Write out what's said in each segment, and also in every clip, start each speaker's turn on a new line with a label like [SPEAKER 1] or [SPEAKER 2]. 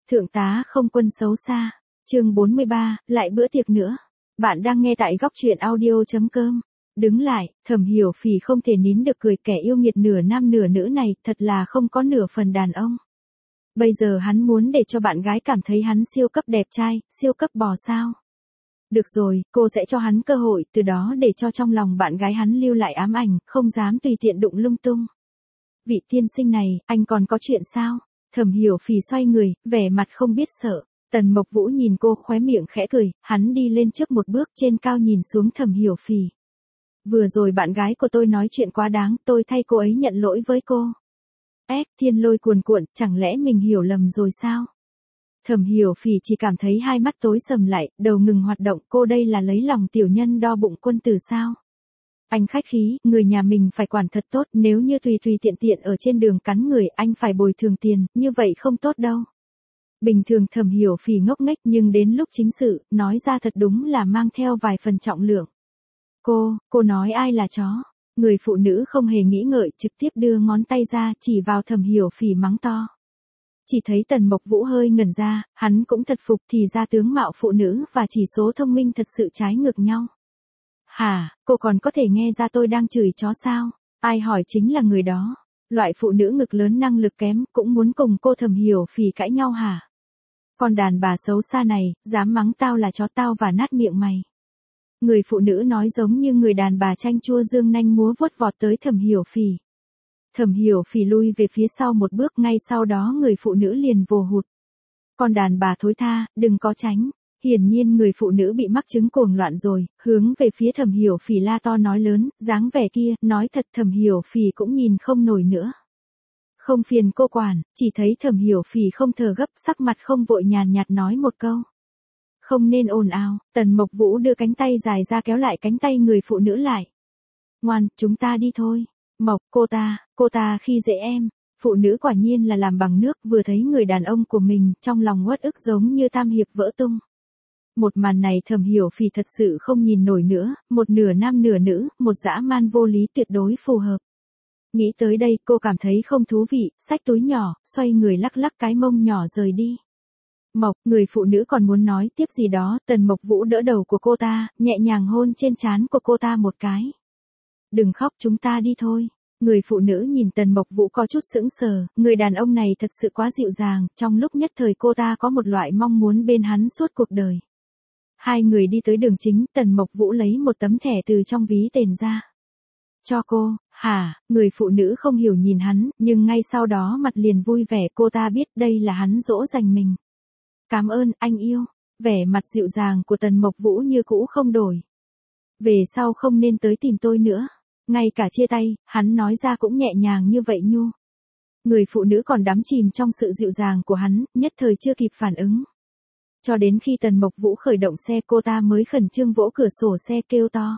[SPEAKER 1] Thượng tá không quân xấu xa. Chương 43, lại bữa tiệc nữa. Bạn đang nghe tại góc truyện audio.com. Đứng lại, Thẩm Hiểu Phỉ không thể nín được cười, kẻ yêu nghiệt nửa nam nửa nữ này thật là không có nửa phần đàn ông. Bây giờ hắn muốn để cho bạn gái cảm thấy hắn siêu cấp đẹp trai, siêu cấp bò sao. Được rồi, cô sẽ cho hắn cơ hội, từ đó để cho trong lòng bạn gái hắn lưu lại ám ảnh, không dám tùy tiện đụng lung tung. Vị tiên sinh này, anh còn có chuyện sao? Thẩm Hiểu Phỉ xoay người, vẻ mặt không biết sợ. Tần Mộc Vũ nhìn cô, khóe miệng khẽ cười, hắn đi lên trước một bước, trên cao nhìn xuống Thẩm Hiểu Phỉ. Vừa rồi bạn gái của tôi nói chuyện quá đáng, tôi thay cô ấy nhận lỗi với cô. Thiên lôi cuồn cuộn, chẳng lẽ mình hiểu lầm rồi sao? Thẩm Hiểu Phỉ chỉ cảm thấy hai mắt tối sầm lại, đầu ngừng hoạt động, cô đây là lấy lòng tiểu nhân đo bụng quân tử sao? Anh khách khí, người nhà mình phải quản thật tốt, nếu như tùy tiện tiện ở trên đường cắn người, anh phải bồi thường tiền, như vậy không tốt đâu. Bình thường Thẩm Hiểu Phỉ ngốc nghếch, nhưng đến lúc chính sự, nói ra thật đúng là mang theo vài phần trọng lượng. Cô nói ai là chó? Người phụ nữ không hề nghĩ ngợi, trực tiếp đưa ngón tay ra, chỉ vào Thẩm Hiểu Phỉ mắng to. Chỉ thấy Tần Mộc Vũ hơi ngẩn ra, hắn cũng thật phục, thì ra tướng mạo phụ nữ và chỉ số thông minh thật sự trái ngược nhau. Hả, cô còn có thể nghe ra tôi đang chửi chó sao? Ai hỏi chính là người đó. Loại phụ nữ ngực lớn năng lực kém, cũng muốn cùng cô Thẩm Hiểu Phỉ cãi nhau hả? Con đàn bà xấu xa này, dám mắng tao là chó, tao và nát miệng mày. Người phụ nữ nói giống như người đàn bà chanh chua dương nanh múa vuốt vọt tới Thẩm Hiểu Phỉ. Thẩm Hiểu Phỉ lui về phía sau một bước, ngay sau đó người phụ nữ liền vồ hụt. Con đàn bà thối tha, đừng có tránh. Hiển nhiên người phụ nữ bị mắc chứng cuồng loạn rồi, hướng về phía Thẩm Hiểu Phỉ la to nói lớn, dáng vẻ kia, nói thật Thẩm Hiểu Phỉ cũng nhìn không nổi nữa. Không phiền cô quản, chỉ thấy Thẩm Hiểu Phỉ không thở gấp, sắc mặt không vội, nhàn nhạt nói một câu. Không nên ồn ào. Tần Mộc Vũ đưa cánh tay dài ra kéo lại cánh tay người phụ nữ lại. Ngoan, chúng ta đi thôi. Mộc, cô ta khi dễ em. Phụ nữ quả nhiên là làm bằng nước, vừa thấy người đàn ông của mình, trong lòng uất ức giống như tam hiệp vỡ tung. Một màn này Thẩm Hiểu Phỉ thật sự không nhìn nổi nữa, một nửa nam nửa nữ, một dã man vô lý tuyệt đối phù hợp. Nghĩ tới đây cô cảm thấy không thú vị, xách túi nhỏ, xoay người lắc lắc cái mông nhỏ rời đi. Mộc, người phụ nữ còn muốn nói tiếp gì đó, Tần Mộc Vũ đỡ đầu của cô ta, nhẹ nhàng hôn trên trán của cô ta một cái. Đừng khóc, chúng ta đi thôi. Người phụ nữ nhìn Tần Mộc Vũ có chút sững sờ, người đàn ông này thật sự quá dịu dàng, trong lúc nhất thời cô ta có một loại mong muốn bên hắn suốt cuộc đời. Hai người đi tới đường chính, Tần Mộc Vũ lấy một tấm thẻ từ trong ví tiền ra. Cho cô, hả? Người phụ nữ không hiểu nhìn hắn, nhưng ngay sau đó mặt liền vui vẻ, cô ta biết đây là hắn dỗ dành mình. Cảm ơn, anh yêu. Vẻ mặt dịu dàng của Tần Mộc Vũ như cũ không đổi. Về sau không nên tới tìm tôi nữa. Ngay cả chia tay, hắn nói ra cũng nhẹ nhàng như vậy nhu. Người phụ nữ còn đắm chìm trong sự dịu dàng của hắn, nhất thời chưa kịp phản ứng. Cho đến khi Tần Mộc Vũ khởi động xe, cô ta mới khẩn trương vỗ cửa sổ xe kêu to.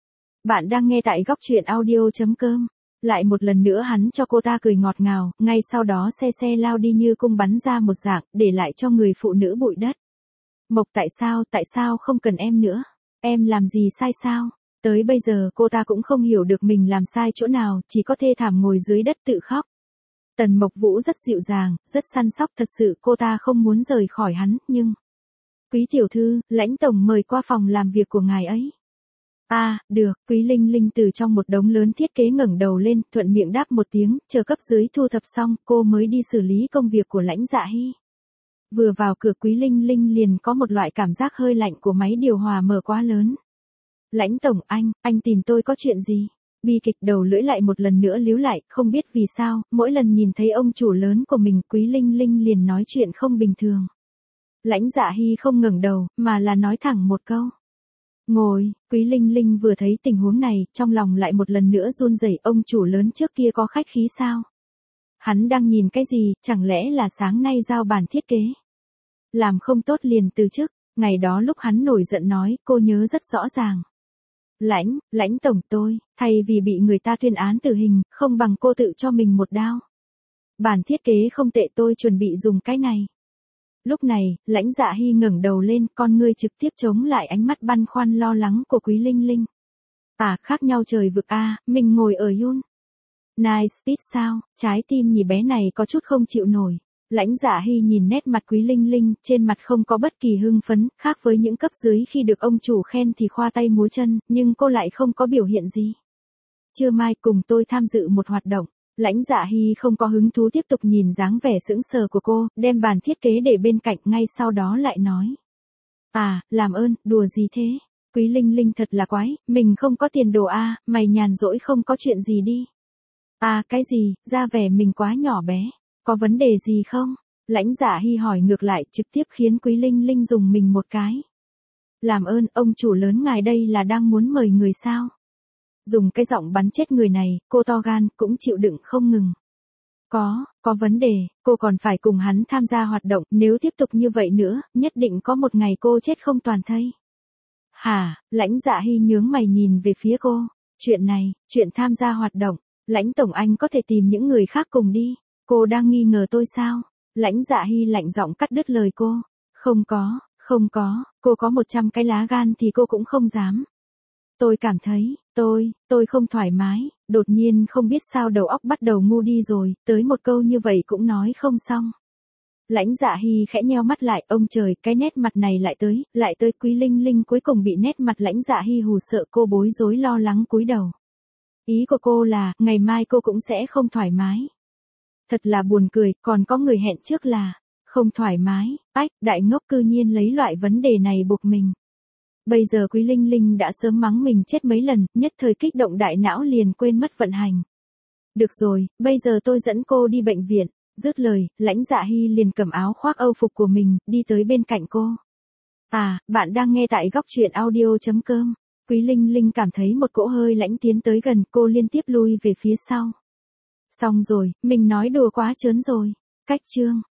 [SPEAKER 1] Bạn đang nghe tại góc truyện audio.com. Lại một lần nữa hắn cho cô ta cười ngọt ngào, ngay sau đó xe lao đi như cung bắn ra một dạng, để lại cho người phụ nữ bụi đất. Mộc, tại sao không cần em nữa? Em làm gì sai sao? Tới bây giờ cô ta cũng không hiểu được mình làm sai chỗ nào, chỉ có thê thảm ngồi dưới đất tự khóc. Tần Mộc Vũ rất dịu dàng, rất săn sóc, thật sự cô ta không muốn rời khỏi hắn, nhưng... Quý tiểu thư, Lãnh tổng mời qua phòng làm việc của ngài ấy. Được, Quý Linh Linh từ trong một đống lớn thiết kế ngẩng đầu lên, thuận miệng đáp một tiếng, chờ cấp dưới thu thập xong, cô mới đi xử lý công việc của Lãnh Dạ Hy. Vừa vào cửa Quý Linh Linh liền có một loại cảm giác hơi lạnh của máy điều hòa mở quá lớn. Lãnh tổng, anh tìm tôi có chuyện gì? Bi kịch đầu lưỡi lại một lần nữa líu lại, không biết vì sao, mỗi lần nhìn thấy ông chủ lớn của mình, Quý Linh Linh liền nói chuyện không bình thường. Lãnh Dạ Hy không ngẩng đầu, mà là nói thẳng một câu. Ngồi, Quý Linh Linh vừa thấy tình huống này, trong lòng lại một lần nữa run rẩy, ông chủ lớn trước kia có khách khí sao? Hắn đang nhìn cái gì, chẳng lẽ là sáng nay giao bản thiết kế? Làm không tốt liền từ chức, ngày đó lúc hắn nổi giận nói, cô nhớ rất rõ ràng. Lãnh tổng, tôi, thay vì bị người ta tuyên án tử hình, không bằng cô tự cho mình một đao. Bản thiết kế không tệ, tôi chuẩn bị dùng cái này. Lúc này, Lãnh Dạ Hy ngẩng đầu lên, con ngươi trực tiếp chống lại ánh mắt băn khoăn lo lắng của Quý Linh Linh. Khác nhau trời vực mình ngồi ở Yun. Nice Speed sao, trái tim nhỉ bé này có chút không chịu nổi. Lãnh Dạ Hy nhìn nét mặt Quý Linh Linh, trên mặt không có bất kỳ hưng phấn, khác với những cấp dưới khi được ông chủ khen thì khoa tay múa chân, nhưng cô lại không có biểu hiện gì. Trưa mai cùng tôi tham dự một hoạt động. Lãnh Dạ Hy không có hứng thú tiếp tục nhìn dáng vẻ sững sờ của cô, đem bàn thiết kế để bên cạnh, ngay sau đó lại nói. À, làm ơn, đùa gì thế? Quý Linh Linh thật là quái, mình không có tiền đồ à, mày nhàn rỗi không có chuyện gì đi. À, cái gì, ra vẻ mình quá nhỏ bé, có vấn đề gì không? Lãnh Dạ Hy hỏi ngược lại, trực tiếp khiến Quý Linh Linh dùng mình một cái. Làm ơn, ông chủ lớn ngài đây là đang muốn mời người sao? Dùng cái giọng bắn chết người này, cô to gan, cũng chịu đựng không ngừng. Có vấn đề, cô còn phải cùng hắn tham gia hoạt động, nếu tiếp tục như vậy nữa, nhất định có một ngày cô chết không toàn thây. Hả, Lãnh Dạ Hy nhướng mày nhìn về phía cô, chuyện này, chuyện tham gia hoạt động, Lãnh Tổng Anh có thể tìm những người khác cùng đi, cô đang nghi ngờ tôi sao? Lãnh Dạ Hy lạnh giọng cắt đứt lời cô, không có, cô có 100 cái lá gan thì cô cũng không dám. Tôi cảm thấy, tôi không thoải mái, đột nhiên không biết sao đầu óc bắt đầu ngu đi rồi, tới một câu như vậy cũng nói không xong. Lãnh Dạ Hy khẽ nheo mắt lại, ông trời, cái nét mặt này lại tới Quý Linh Linh cuối cùng bị nét mặt Lãnh Dạ Hy hù sợ, cô bối rối lo lắng cúi đầu. Ý của cô là, ngày mai cô cũng sẽ không thoải mái. Thật là buồn cười, còn có người hẹn trước là, không thoải mái, đại ngốc cư nhiên lấy loại vấn đề này buộc mình. Bây giờ Quý Linh Linh đã sớm mắng mình chết mấy lần, nhất thời kích động đại não liền quên mất vận hành. Được rồi, bây giờ tôi dẫn cô đi bệnh viện. Dứt lời, Lãnh Dạ Hy liền cầm áo khoác âu phục của mình, đi tới bên cạnh cô. À, bạn đang nghe tại góc truyện audio.com. Quý Linh Linh cảm thấy một cỗ hơi lãnh tiến tới gần, cô liên tiếp lui về phía sau. Xong rồi, mình nói đùa quá trớn rồi. Cách chương.